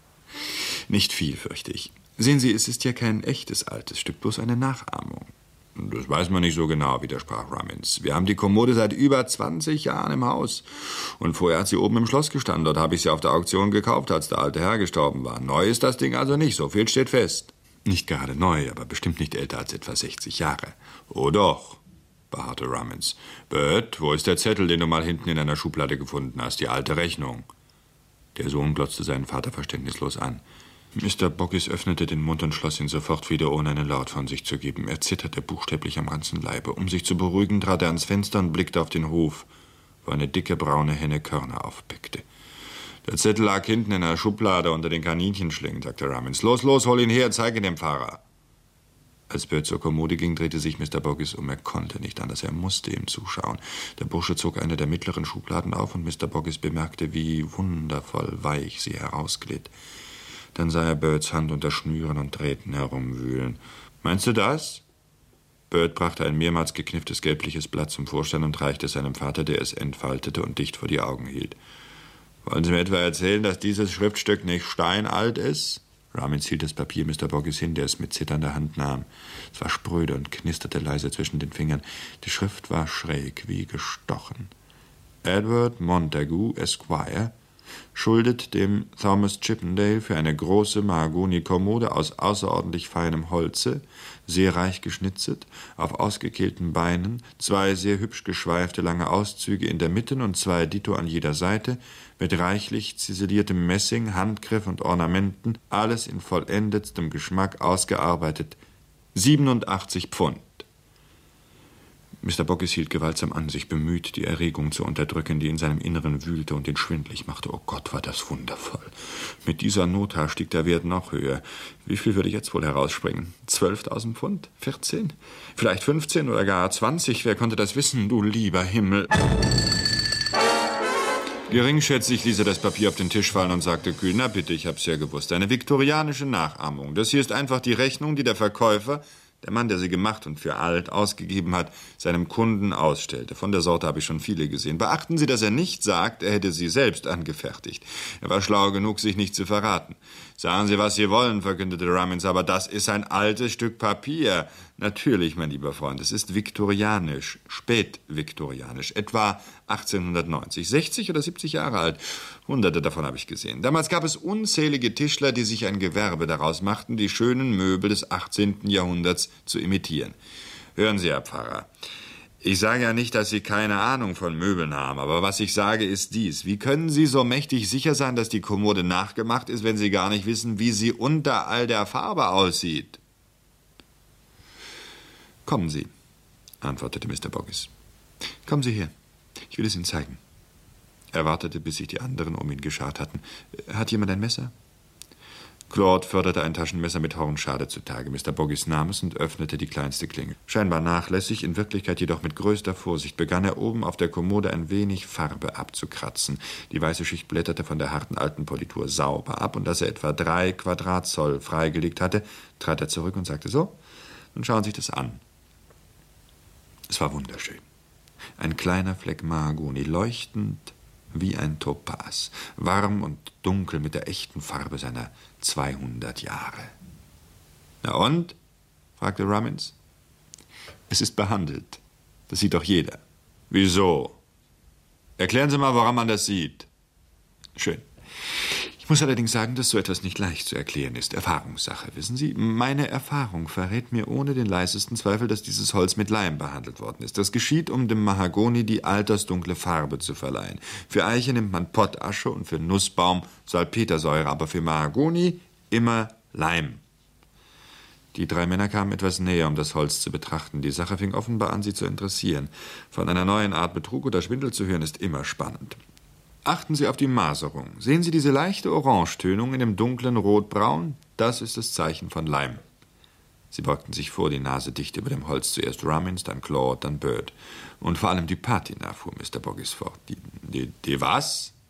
Nicht viel, fürchte ich. Sehen Sie, es ist ja kein echtes altes Stück, bloß eine Nachahmung. Das weiß man nicht so genau, widersprach Rammins. Wir haben die Kommode seit über zwanzig Jahren im Haus. Und vorher hat sie oben im Schloss gestanden. Dort habe ich sie auf der Auktion gekauft, als der alte Herr gestorben war. Neu ist das Ding also nicht, so viel steht fest. Nicht gerade neu, aber bestimmt nicht älter als etwa sechzig Jahre. Oh doch, beharrte Rammins. Bert, wo ist der Zettel, den du mal hinten in einer Schublade gefunden hast? Die alte Rechnung. Der Sohn glotzte seinen Vater verständnislos an. Mister Boggis öffnete den Mund und schloss ihn sofort wieder, ohne einen Laut von sich zu geben. Er zitterte buchstäblich am ganzen Leibe. Um sich zu beruhigen, trat er ans Fenster und blickte auf den Hof, wo eine dicke braune Henne Körner aufpickte. Der Zettel lag hinten in einer Schublade unter den Kaninchenschlingen, sagte Rammins. Los, los, hol ihn her, zeige dem Pfarrer. Als Bert zur Kommode ging, drehte sich Mister Boggis um. Er konnte nicht anders, er musste ihm zuschauen. Der Bursche zog eine der mittleren Schubladen auf und Mister Boggis bemerkte, wie wundervoll weich sie herausglitt. Dann sah er Berts Hand unter Schnüren und Drähten herumwühlen. »Meinst du das?« Bert brachte ein mehrmals geknifftes gelbliches Blatt zum Vorschein und reichte es seinem Vater, der es entfaltete und dicht vor die Augen hielt. »Wollen Sie mir etwa erzählen, dass dieses Schriftstück nicht steinalt ist?« Rammins hielt das Papier Mister Boggis hin, der es mit zitternder Hand nahm. Es war spröde und knisterte leise zwischen den Fingern. Die Schrift war schräg, wie gestochen. »Edward Montagu, Esquire, schuldet dem Thomas Chippendale für eine große Mahagoni-Kommode aus außerordentlich feinem Holze, sehr reich geschnitzelt, auf ausgekehlten Beinen, zwei sehr hübsch geschweifte lange Auszüge in der Mitte und zwei Dito an jeder Seite, mit reichlich ziseliertem Messing, Handgriff und Ornamenten, alles in vollendetstem Geschmack ausgearbeitet, siebenundachtzig Pfund. Mister Boggis hielt gewaltsam an, sich bemüht, die Erregung zu unterdrücken, die in seinem Inneren wühlte und ihn schwindlig machte. Oh Gott, war das wundervoll. Mit dieser Nota stieg der Wert noch höher. Wie viel würde jetzt wohl herausspringen? Zwölftausend Pfund? Vierzehn? Vielleicht fünfzehn oder gar zwanzig? Wer konnte das wissen, du lieber Himmel? Geringschätzig ließ er das Papier auf den Tisch fallen und sagte kühl, na bitte, ich hab's ja gewusst, eine viktorianische Nachahmung. Das hier ist einfach die Rechnung, die der Verkäufer, der Mann, der sie gemacht und für alt ausgegeben hat, seinem Kunden ausstellte. Von der Sorte habe ich schon viele gesehen. Beachten Sie, dass er nicht sagt, er hätte sie selbst angefertigt. Er war schlau genug, sich nicht zu verraten. Sagen Sie, was Sie wollen, verkündete Rammins, aber das ist ein altes Stück Papier. Natürlich, mein lieber Freund, es ist viktorianisch, spätviktorianisch, etwa achtzehnhundertneunzig, sechzig oder siebzig Jahre alt. Hunderte davon habe ich gesehen. Damals gab es unzählige Tischler, die sich ein Gewerbe daraus machten, die schönen Möbel des achtzehnten Jahrhunderts zu imitieren. Hören Sie, Herr Pfarrer, ich sage ja nicht, dass Sie keine Ahnung von Möbeln haben, aber was ich sage, ist dies. Wie können Sie so mächtig sicher sein, dass die Kommode nachgemacht ist, wenn Sie gar nicht wissen, wie sie unter all der Farbe aussieht? Kommen Sie, antwortete Mister Boggis. Kommen Sie her, ich will es Ihnen zeigen. Er wartete, bis sich die anderen um ihn geschart hatten. Hat jemand ein Messer? Claude förderte ein Taschenmesser mit Hornschale zutage. Mister Boggis nahm es und öffnete die kleinste Klinge. Scheinbar nachlässig, in Wirklichkeit jedoch mit größter Vorsicht, begann er oben auf der Kommode ein wenig Farbe abzukratzen. Die weiße Schicht blätterte von der harten alten Politur sauber ab, und als er etwa drei Quadratzoll freigelegt hatte, trat er zurück und sagte, so, nun schauen Sie sich das an. Es war wunderschön. Ein kleiner Fleck Mahagoni, leuchtend wie ein Topaz, warm und dunkel mit der echten Farbe seiner zweihundert Jahre. »Na und?« fragte Rammins. »Es ist behandelt. Das sieht doch jeder.« »Wieso? Erklären Sie mal, woran man das sieht.« »Schön. Ich muss allerdings sagen, dass so etwas nicht leicht zu erklären ist. Erfahrungssache, wissen Sie? Meine Erfahrung verrät mir ohne den leisesten Zweifel, dass dieses Holz mit Leim behandelt worden ist. Das geschieht, um dem Mahagoni die altersdunkle Farbe zu verleihen. Für Eiche nimmt man Pottasche und für Nussbaum Salpetersäure, aber für Mahagoni immer Leim.« Die drei Männer kamen etwas näher, um das Holz zu betrachten. Die Sache fing offenbar an, sie zu interessieren. Von einer neuen Art Betrug oder Schwindel zu hören, ist immer spannend. Achten Sie auf die Maserung. Sehen Sie diese leichte Orangetönung in dem dunklen Rotbraun? Das ist das Zeichen von Leim. Sie beugten sich vor, die Nase dicht über dem Holz. Zuerst Rammins, dann Claude, dann Bert. Und vor allem die Patina, fuhr Mister Boggis fort. Die, die, die was?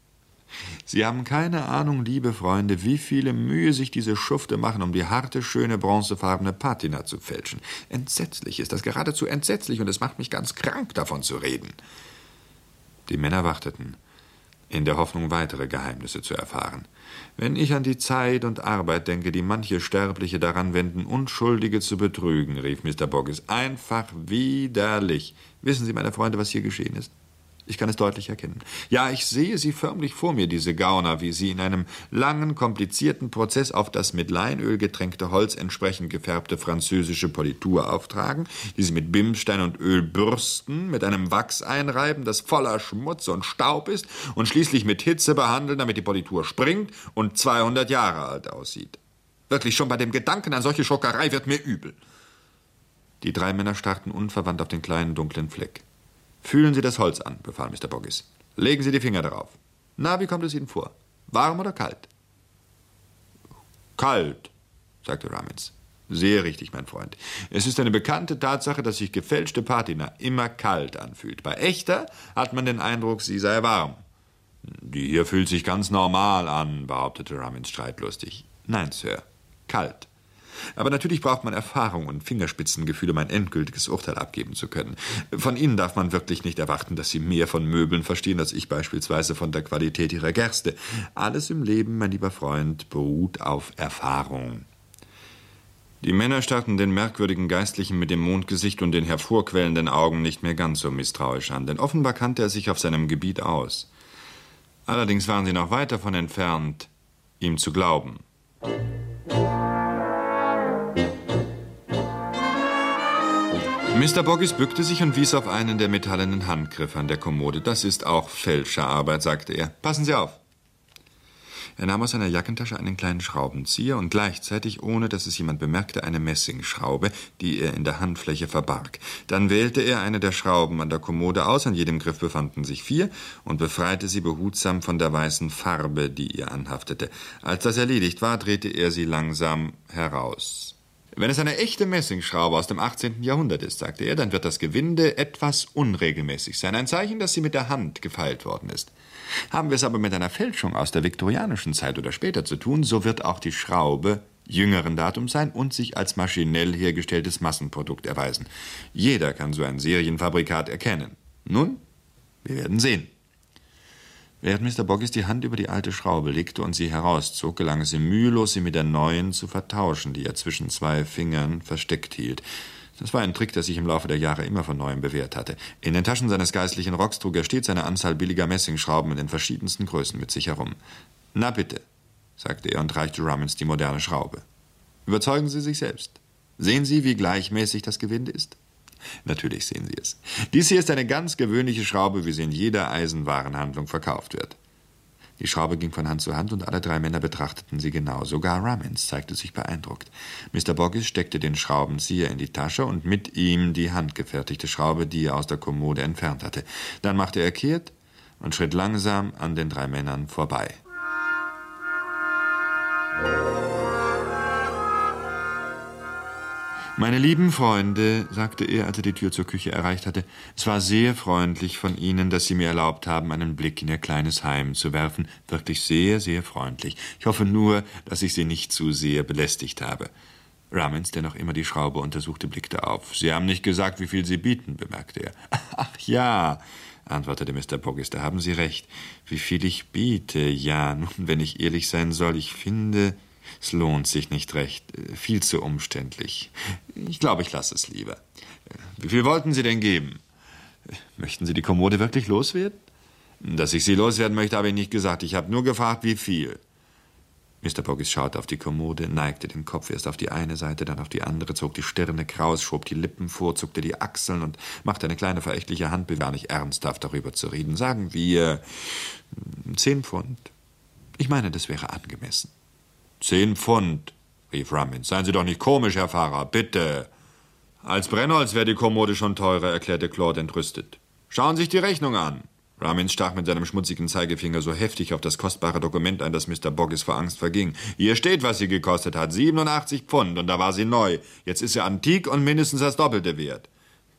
Sie haben keine Ahnung, liebe Freunde, wie viele Mühe sich diese Schufte machen, um die harte, schöne, bronzefarbene Patina zu fälschen. Entsetzlich ist das, geradezu entsetzlich, und es macht mich ganz krank, davon zu reden. Die Männer warteten, in der Hoffnung, weitere Geheimnisse zu erfahren. Wenn ich an die Zeit und Arbeit denke, die manche Sterbliche daran wenden, Unschuldige zu betrügen, rief Mister Boggis, einfach widerlich. Wissen Sie, meine Freunde, was hier geschehen ist? Ich kann es deutlich erkennen. Ja, ich sehe sie förmlich vor mir, diese Gauner, wie sie in einem langen, komplizierten Prozess auf das mit Leinöl getränkte Holz entsprechend gefärbte französische Politur auftragen, die sie mit Bimsstein und Öl bürsten, mit einem Wachs einreiben, das voller Schmutz und Staub ist, und schließlich mit Hitze behandeln, damit die Politur springt und zweihundert Jahre alt aussieht. Wirklich, schon bei dem Gedanken an solche Schurkerei wird mir übel. Die drei Männer starrten unverwandt auf den kleinen, dunklen Fleck. »Fühlen Sie das Holz an«, befahl Mister Boggis. »Legen Sie die Finger darauf. Na, wie kommt es Ihnen vor? Warm oder kalt?« »Kalt«, sagte Ramins. »Sehr richtig, mein Freund. Es ist eine bekannte Tatsache, dass sich gefälschte Patina immer kalt anfühlt. Bei echter hat man den Eindruck, sie sei warm.« »Die hier fühlt sich ganz normal an«, behauptete Ramins streitlustig. »Nein, Sir, kalt. Aber natürlich braucht man Erfahrung und Fingerspitzengefühl, um ein endgültiges Urteil abgeben zu können. Von Ihnen darf man wirklich nicht erwarten, dass Sie mehr von Möbeln verstehen, als ich beispielsweise von der Qualität Ihrer Gerste. Alles im Leben, mein lieber Freund, beruht auf Erfahrung.« Die Männer starrten den merkwürdigen Geistlichen mit dem Mondgesicht und den hervorquellenden Augen nicht mehr ganz so misstrauisch an, denn offenbar kannte er sich auf seinem Gebiet aus. Allerdings waren sie noch weit davon entfernt, ihm zu glauben. Mister Boggis bückte sich und wies auf einen der metallenen Handgriffe an der Kommode. »Das ist auch Fälscherarbeit«, sagte er. »Passen Sie auf.« Er nahm aus seiner Jackentasche einen kleinen Schraubenzieher und gleichzeitig, ohne dass es jemand bemerkte, eine Messingschraube, die er in der Handfläche verbarg. Dann wählte er eine der Schrauben an der Kommode aus, an jedem Griff befanden sich vier, und befreite sie behutsam von der weißen Farbe, die ihr anhaftete. Als das erledigt war, drehte er sie langsam heraus. »Wenn es eine echte Messingschraube aus dem achtzehnten Jahrhundert ist«, sagte er, »dann wird das Gewinde etwas unregelmäßig sein. Ein Zeichen, dass sie mit der Hand gefeilt worden ist. Haben wir es aber mit einer Fälschung aus der viktorianischen Zeit oder später zu tun, so wird auch die Schraube jüngeren Datums sein und sich als maschinell hergestelltes Massenprodukt erweisen. Jeder kann so ein Serienfabrikat erkennen. Nun, wir werden sehen.« Während Mister Boggis die Hand über die alte Schraube legte und sie herauszog, gelang es ihm mühelos, sie mit der neuen zu vertauschen, die er zwischen zwei Fingern versteckt hielt. Das war ein Trick, der sich im Laufe der Jahre immer von Neuem bewährt hatte. In den Taschen seines geistlichen Rocks trug er stets eine Anzahl billiger Messingschrauben in den verschiedensten Größen mit sich herum. »Na bitte«, sagte er und reichte Ramins die moderne Schraube. »Überzeugen Sie sich selbst. Sehen Sie, wie gleichmäßig das Gewinde ist?« »Natürlich sehen Sie es. Dies hier ist eine ganz gewöhnliche Schraube, wie sie in jeder Eisenwarenhandlung verkauft wird.« Die Schraube ging von Hand zu Hand und alle drei Männer betrachteten sie genau. Sogar Ramins zeigte sich beeindruckt. Mister Boggis steckte den Schraubenzieher in die Tasche und mit ihm die handgefertigte Schraube, die er aus der Kommode entfernt hatte. Dann machte er kehrt und schritt langsam an den drei Männern vorbei. »Meine lieben Freunde«, sagte er, als er die Tür zur Küche erreicht hatte, »es war sehr freundlich von Ihnen, dass Sie mir erlaubt haben, einen Blick in Ihr kleines Heim zu werfen. Wirklich sehr, sehr freundlich. Ich hoffe nur, dass ich Sie nicht zu sehr belästigt habe.« Ramins, der noch immer die Schraube untersuchte, blickte auf. »Sie haben nicht gesagt, wie viel Sie bieten«, bemerkte er. »Ach ja«, antwortete Mister Boggis, »da haben Sie recht. Wie viel ich biete? Ja, nun, wenn ich ehrlich sein soll, ich finde, es lohnt sich nicht recht. Viel zu umständlich. Ich glaube, ich lasse es lieber. Wie viel wollten Sie denn geben? Möchten Sie die Kommode wirklich loswerden? Dass ich sie loswerden möchte, habe ich nicht gesagt. Ich habe nur gefragt, wie viel. Mister Boggis schaute auf die Kommode, neigte den Kopf erst auf die eine Seite, dann auf die andere, zog die Stirne kraus, schob die Lippen vor, zuckte die Achseln und machte eine kleine verächtliche Handbewegung, gar nicht ernsthaft darüber zu reden. Sagen wir zehn Pfund. Ich meine, das wäre angemessen. Zehn Pfund, rief Ramins. Seien Sie doch nicht komisch, Herr Fahrer, bitte. Als Brennholz wäre die Kommode schon teurer, erklärte Claude entrüstet. Schauen Sie sich die Rechnung an. Ramins stach mit seinem schmutzigen Zeigefinger so heftig auf das kostbare Dokument ein, dass Mister Boggis vor Angst verging. Hier steht, was sie gekostet hat. siebenundachtzig Pfund, und da war sie neu. Jetzt ist sie antik und mindestens das Doppelte wert.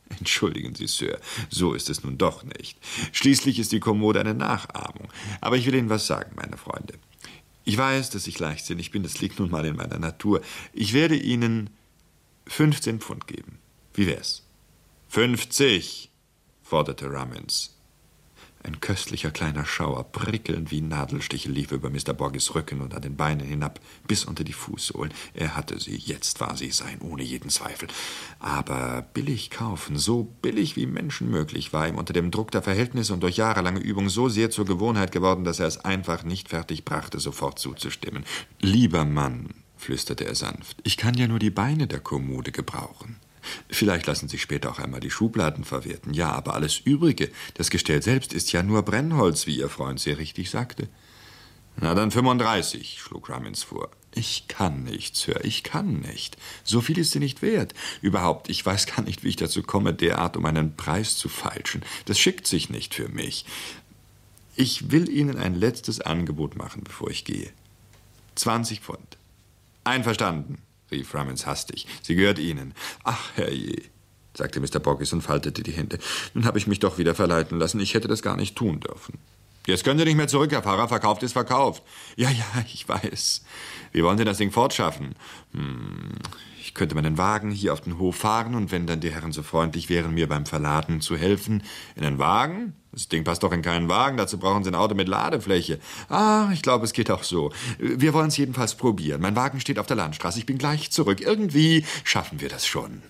Entschuldigen Sie, Sir, so ist es nun doch nicht. Schließlich ist die Kommode eine Nachahmung. Aber ich will Ihnen was sagen, meine Freunde. Ich weiß, dass ich leichtsinnig bin, das liegt nun mal in meiner Natur. Ich werde Ihnen fünfzehn Pfund geben. Wie wär's? Fünfzig, forderte Rummins. Ein köstlicher kleiner Schauer, prickelnd wie Nadelstiche, lief über Mister Boggis Rücken und an den Beinen hinab, bis unter die Fußsohlen. Er hatte sie, jetzt war sie sein, ohne jeden Zweifel. Aber billig kaufen, so billig wie Menschen möglich, war ihm unter dem Druck der Verhältnisse und durch jahrelange Übung so sehr zur Gewohnheit geworden, dass er es einfach nicht fertig brachte, sofort zuzustimmen. »Lieber Mann«, flüsterte er sanft, »ich kann ja nur die Beine der Kommode gebrauchen. Vielleicht lassen sich später auch einmal die Schubladen verwerten. Ja, aber alles Übrige, das Gestell selbst, ist ja nur Brennholz, wie Ihr Freund sehr richtig sagte.« »Na, dann fünfunddreißig«, schlug Rummins vor. »Ich kann nicht, Sir, ich kann nicht. So viel ist sie nicht wert. Überhaupt, ich weiß gar nicht, wie ich dazu komme, derart um einen Preis zu feilschen. Das schickt sich nicht für mich. Ich will Ihnen ein letztes Angebot machen, bevor ich gehe. Zwanzig Pfund.« »Einverstanden«, rief Rummins hastig. »Sie gehört Ihnen.« »Ach, herrje«, sagte Mister Boggis und faltete die Hände. »Nun habe ich mich doch wieder verleiten lassen. Ich hätte das gar nicht tun dürfen.« »Jetzt können Sie nicht mehr zurück, Herr Pfarrer. Verkauft ist verkauft.« »Ja, ja, ich weiß. Wie wollen Sie das Ding fortschaffen?« »Hm, ich könnte meinen Wagen hier auf den Hof fahren und wenn dann die Herren so freundlich wären, mir beim Verladen zu helfen.« »In einen Wagen? Das Ding passt doch in keinen Wagen. Dazu brauchen Sie ein Auto mit Ladefläche.« »Ah, ich glaube, es geht auch so. Wir wollen es jedenfalls probieren. Mein Wagen steht auf der Landstraße. Ich bin gleich zurück. Irgendwie schaffen wir das schon.«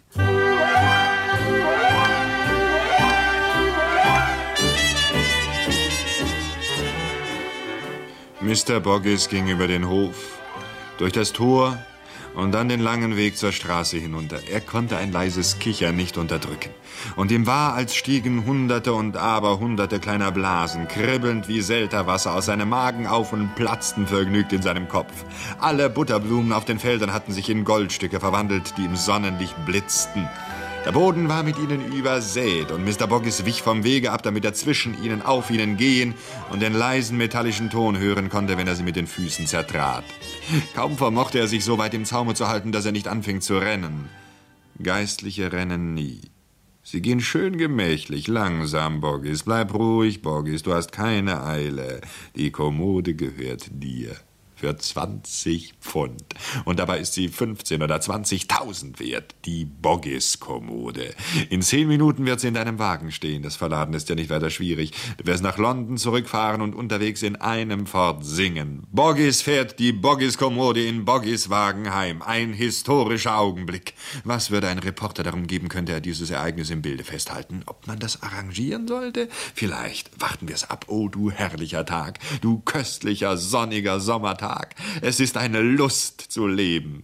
Mister Boggis ging über den Hof, durch das Tor und dann den langen Weg zur Straße hinunter. Er konnte ein leises Kichern nicht unterdrücken. Und ihm war, als stiegen Hunderte und Aberhunderte kleiner Blasen, kribbelnd wie Selterwasser, aus seinem Magen auf und platzten vergnügt in seinem Kopf. Alle Butterblumen auf den Feldern hatten sich in Goldstücke verwandelt, die im Sonnenlicht blitzten. Der Boden war mit ihnen übersät und Mister Boggis wich vom Wege ab, damit er zwischen ihnen, auf ihnen gehen und den leisen metallischen Ton hören konnte, wenn er sie mit den Füßen zertrat. Kaum vermochte er sich so weit im Zaume zu halten, dass er nicht anfing zu rennen. Geistliche rennen nie. Sie gehen schön gemächlich, langsam, Boggis. Bleib ruhig, Boggis, du hast keine Eile. Die Kommode gehört dir. Für zwanzig Pfund. Und dabei ist sie fünfzehn oder zwanzigtausend wert. Die Boggis-Kommode. In zehn Minuten wird sie in deinem Wagen stehen. Das Verladen ist ja nicht weiter schwierig. Du wirst nach London zurückfahren und unterwegs in einem fort singen. Boggis fährt die Boggis-Kommode in Boggis Wagen heim. Ein historischer Augenblick. Was würde ein Reporter darum geben, könnte er dieses Ereignis im Bilde festhalten? Ob man das arrangieren sollte? Vielleicht. Warten wir es ab. Oh, du herrlicher Tag. Du köstlicher, sonniger Sommertag. Es ist eine Lust zu leben.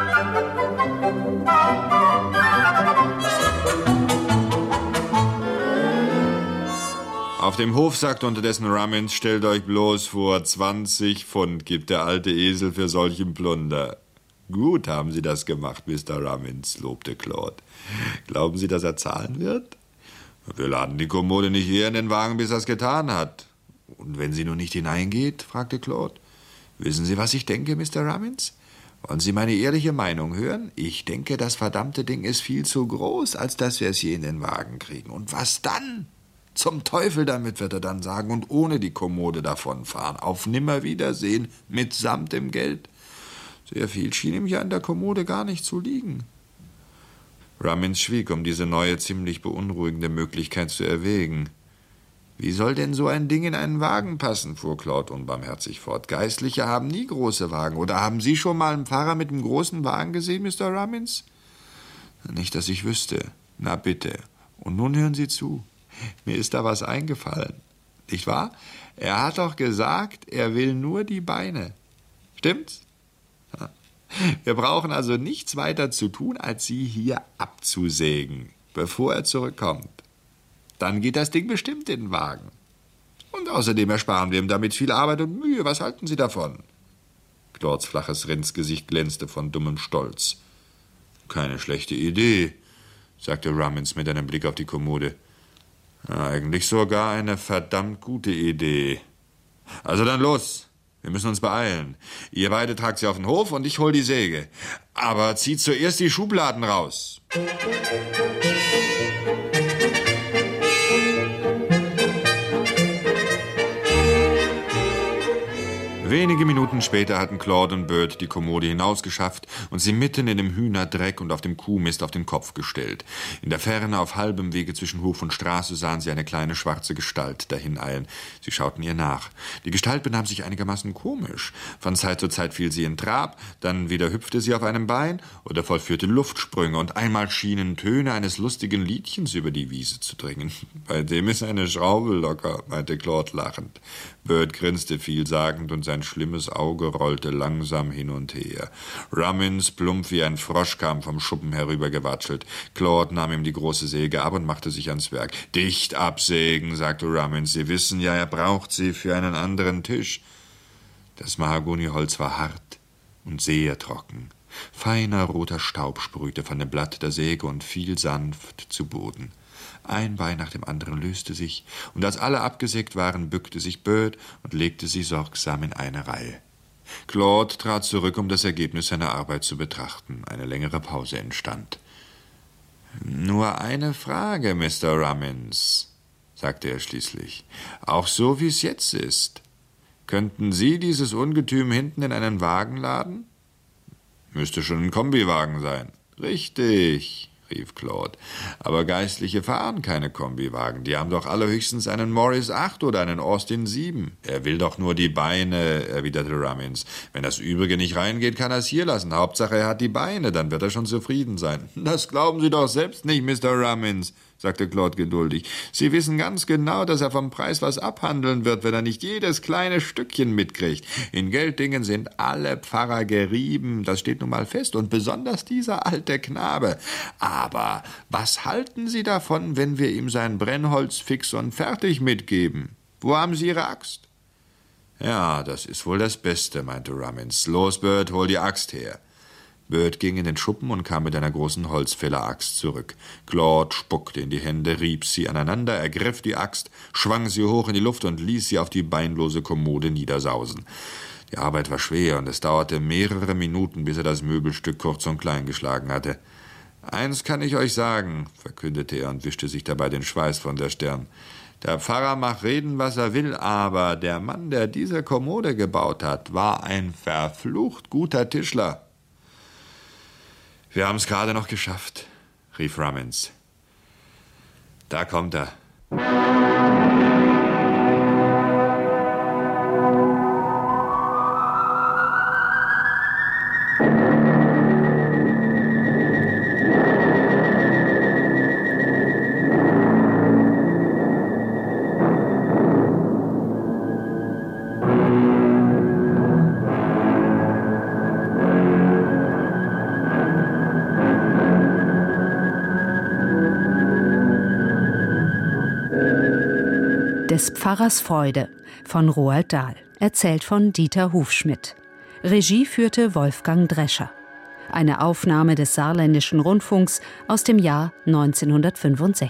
Auf dem Hof sagte unterdessen Rummins, stellt euch bloß vor, zwanzig Pfund gibt der alte Esel für solchen Plunder. Gut haben Sie das gemacht, Mister Rummins, lobte Claude. Glauben Sie, dass er zahlen wird? Wir laden die Kommode nicht eher in den Wagen, bis er es getan hat. Und wenn sie nun nicht hineingeht? Fragte Claude. Wissen Sie, was ich denke, Mister Rummins? Wollen Sie meine ehrliche Meinung hören? Ich denke, das verdammte Ding ist viel zu groß, als dass wir es hier in den Wagen kriegen. Und was dann? Zum Teufel damit, wird er dann sagen, und ohne die Kommode davonfahren. Auf Nimmerwiedersehen, mitsamt dem Geld. Sehr viel schien ihm ja an der Kommode gar nicht zu liegen. Rummins schwieg, um diese neue, ziemlich beunruhigende Möglichkeit zu erwägen. »Wie soll denn so ein Ding in einen Wagen passen?« fuhr Claude unbarmherzig fort. »Geistliche haben nie große Wagen. Oder haben Sie schon mal einen Pfarrer mit einem großen Wagen gesehen, Mister Rummins?« »Nicht, dass ich wüsste. Na bitte. Und nun hören Sie zu. Mir ist da was eingefallen. Nicht wahr? Er hat doch gesagt, er will nur die Beine. Stimmt's? Wir brauchen also nichts weiter zu tun, als sie hier abzusägen, bevor er zurückkommt. Dann geht das Ding bestimmt in den Wagen. Und außerdem ersparen wir ihm damit viel Arbeit und Mühe. Was halten Sie davon?« Claudes flaches Rindsgesicht glänzte von dummem Stolz. »Keine schlechte Idee«, sagte Rummins mit einem Blick auf die Kommode. Ja, »eigentlich sogar eine verdammt gute Idee. Also dann los, wir müssen uns beeilen. Ihr beide tragt sie auf den Hof und ich hol die Säge. Aber zieht zuerst die Schubladen raus.« Wenige Minuten später hatten Claude und Bert die Kommode hinausgeschafft und sie mitten in dem Hühnerdreck und auf dem Kuhmist auf den Kopf gestellt. In der Ferne, auf halbem Wege zwischen Hof und Straße, sahen sie eine kleine schwarze Gestalt dahineilen. Sie schauten ihr nach. Die Gestalt benahm sich einigermaßen komisch. Von Zeit zu Zeit fiel sie in Trab, dann wieder hüpfte sie auf einem Bein oder vollführte Luftsprünge, und einmal schienen Töne eines lustigen Liedchens über die Wiese zu dringen. »Bei dem ist eine Schraube locker«, meinte Claude lachend. Bert grinste vielsagend und sein schlimmes Auge rollte langsam hin und her. Rummins, plump wie ein Frosch, kam vom Schuppen herübergewatschelt. Claude nahm ihm die große Säge ab und machte sich ans Werk. »Dicht absägen«, sagte Rummins. »Sie wissen ja, er braucht sie für einen anderen Tisch.« Das Mahagoniholz war hart und sehr trocken. Feiner roter Staub sprühte von dem Blatt der Säge und fiel sanft zu Boden. Ein Bein nach dem anderen löste sich, und als alle abgesägt waren, bückte sich Bert und legte sie sorgsam in eine Reihe. Claude trat zurück, um das Ergebnis seiner Arbeit zu betrachten. Eine längere Pause entstand. »Nur eine Frage, Mister Rummins«, sagte er schließlich. »Auch so, wie es jetzt ist. Könnten Sie dieses Ungetüm hinten in einen Wagen laden?« »Müsste schon ein Kombiwagen sein.« »Richtig«, rief Claude. »Aber Geistliche fahren keine Kombiwagen. Die haben doch allerhöchstens einen Morris acht oder einen Austin sieben. Er will doch nur die Beine«, erwiderte Rummins. »Wenn das Übrige nicht reingeht, kann er es hier lassen. Hauptsache, er hat die Beine, dann wird er schon zufrieden sein.« »Das glauben Sie doch selbst nicht, Mister Rummins«, sagte Claude geduldig. »Sie wissen ganz genau, dass er vom Preis was abhandeln wird, wenn er nicht jedes kleine Stückchen mitkriegt. In Geltingen sind alle Pfarrer gerieben, das steht nun mal fest, und besonders dieser alte Knabe. Aber was halten Sie davon, wenn wir ihm sein Brennholz fix und fertig mitgeben? Wo haben Sie Ihre Axt?« »Ja, das ist wohl das Beste«, meinte Rummins. »Los, Bert, hol die Axt her.« Bert ging in den Schuppen und kam mit einer großen Holzfäller-Axt zurück. Claude spuckte in die Hände, rieb sie aneinander, ergriff die Axt, schwang sie hoch in die Luft und ließ sie auf die beinlose Kommode niedersausen. Die Arbeit war schwer, und es dauerte mehrere Minuten, bis er das Möbelstück kurz und klein geschlagen hatte. »Eins kann ich euch sagen«, verkündete er und wischte sich dabei den Schweiß von der Stirn. »Der Pfarrer mag reden, was er will, aber der Mann, der diese Kommode gebaut hat, war ein verflucht guter Tischler.« »Wir haben es gerade noch geschafft«, rief Rummins. »Da kommt er.« Des Pfarrers Freude von Roald Dahl, erzählt von Dieter Hufschmidt. Regie führte Wolfgang Drescher. Eine Aufnahme des Saarländischen Rundfunks aus dem Jahr neunzehnhundertfünfundsechzig.